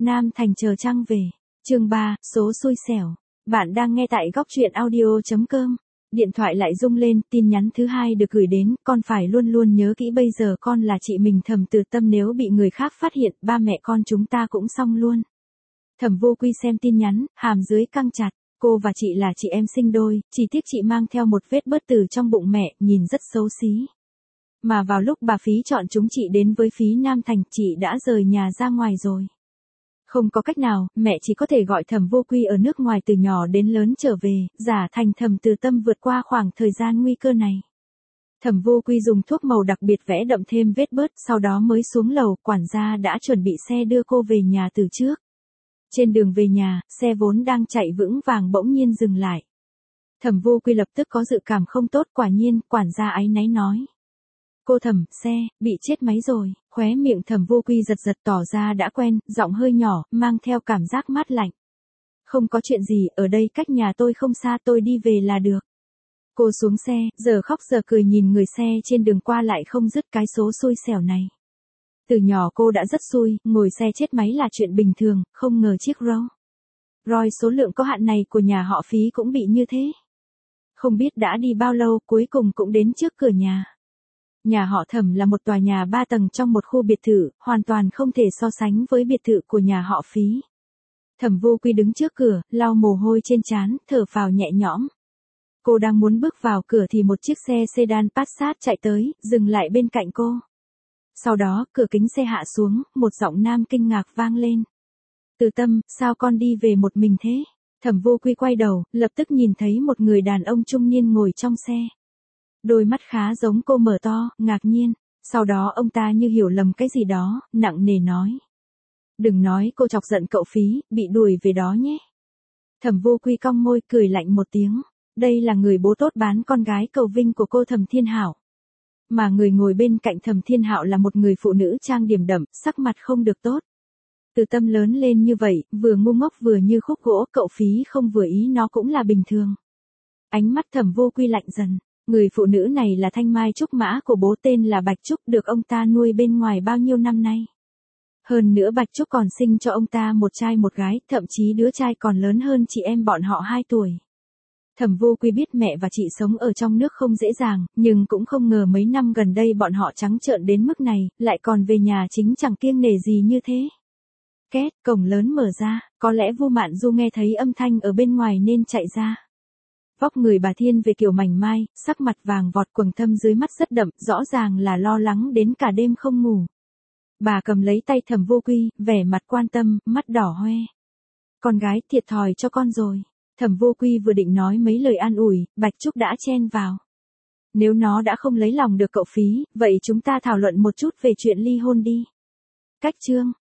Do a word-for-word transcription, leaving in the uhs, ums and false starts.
Nam Thành chờ trăng về. Chương ba, số xui xẻo. Bạn đang nghe tại góc truyện audio chấm com. Điện thoại lại rung lên, tin nhắn thứ hai được gửi đến, con phải luôn luôn nhớ kỹ bây giờ con là chị mình Thẩm Từ Tâm, nếu bị người khác phát hiện, ba mẹ con chúng ta cũng xong luôn. Thẩm Vô Quy xem tin nhắn, hàm dưới căng chặt, cô và chị là chị em sinh đôi, chỉ tiếc chị mang theo một vết bớt từ trong bụng mẹ, nhìn rất xấu xí. Mà vào lúc bà Phí chọn chúng chị đến với Phí Nam Thành, chị đã rời nhà ra ngoài rồi. Không có cách nào, mẹ chỉ có thể gọi Thẩm Vô Quy ở nước ngoài từ nhỏ đến lớn trở về, giả thành Thẩm Từ Tâm vượt qua khoảng thời gian nguy cơ này. Thẩm Vô Quy dùng thuốc màu đặc biệt vẽ đậm thêm vết bớt, sau đó mới xuống lầu, quản gia đã chuẩn bị xe đưa cô về nhà từ trước. Trên đường về nhà, xe vốn đang chạy vững vàng bỗng nhiên dừng lại. Thẩm Vô Quy lập tức có dự cảm không tốt, quả nhiên, quản gia áy náy nói. Cô Thẩm, xe, bị chết máy rồi, khóe miệng Thẩm Vô Quy giật giật tỏ ra đã quen, giọng hơi nhỏ, mang theo cảm giác mát lạnh. Không có chuyện gì, ở đây cách nhà tôi không xa, tôi đi về là được. Cô xuống xe, giờ khóc giờ cười nhìn người xe trên đường qua lại không dứt cái số xui xẻo này. Từ nhỏ cô đã rất xui, ngồi xe chết máy là chuyện bình thường, không ngờ chiếc Rolls Royce số lượng có hạn này của nhà họ Phí cũng bị như thế. Không biết đã đi bao lâu, cuối cùng cũng đến trước cửa nhà. Nhà họ Thẩm là một tòa nhà ba tầng trong một khu biệt thự, hoàn toàn không thể so sánh với biệt thự của nhà họ Phí. Thẩm Vô Quy đứng trước cửa, lau mồ hôi trên trán, thở phào nhẹ nhõm. Cô đang muốn bước vào cửa thì một chiếc xe sedan Passat chạy tới, dừng lại bên cạnh cô. Sau đó, cửa kính xe hạ xuống, một giọng nam kinh ngạc vang lên. Từ Tâm, sao con đi về một mình thế? Thẩm Vô Quy quay đầu, lập tức nhìn thấy một người đàn ông trung niên ngồi trong xe. Đôi mắt khá giống cô mở to, ngạc nhiên. Sau đó ông ta như hiểu lầm cái gì đó, nặng nề nói. Đừng nói cô chọc giận cậu Phí, bị đuổi về đó nhé. Thẩm Vô Quy cong môi cười lạnh một tiếng. Đây là người bố tốt bán con gái cầu vinh của cô Thẩm Thiên Hạo. Mà người ngồi bên cạnh Thẩm Thiên Hạo là một người phụ nữ trang điểm đậm, sắc mặt không được tốt. Từ Tâm lớn lên như vậy, vừa ngu ngốc vừa như khúc gỗ, cậu Phí không vừa ý nó cũng là bình thường. Ánh mắt Thẩm Vô Quy lạnh dần. Người phụ nữ này là Thanh Mai Trúc Mã của bố, tên là Bạch Trúc, được ông ta nuôi bên ngoài bao nhiêu năm nay. Hơn nữa Bạch Trúc còn sinh cho ông ta một trai một gái, thậm chí đứa trai còn lớn hơn chị em bọn họ hai tuổi. Thẩm Vô Quy biết mẹ và chị sống ở trong nước không dễ dàng, nhưng cũng không ngờ mấy năm gần đây bọn họ trắng trợn đến mức này, lại còn về nhà chính chẳng kiêng nể gì như thế. Két, cổng lớn mở ra, có lẽ Vu Mạn Du nghe thấy âm thanh ở bên ngoài nên chạy ra. Vóc người bà thiên về kiểu mảnh mai, sắc mặt vàng vọt, quầng thâm dưới mắt rất đậm, rõ ràng là lo lắng đến cả đêm không ngủ. Bà cầm lấy tay Thẩm Vô Quy, vẻ mặt quan tâm, mắt đỏ hoe. Con gái, thiệt thòi cho con rồi. Thẩm Vô Quy vừa định nói mấy lời an ủi, Bạch Trúc đã chen vào. Nếu nó đã không lấy lòng được cậu Phí, vậy chúng ta thảo luận một chút về chuyện ly hôn đi. Cách chương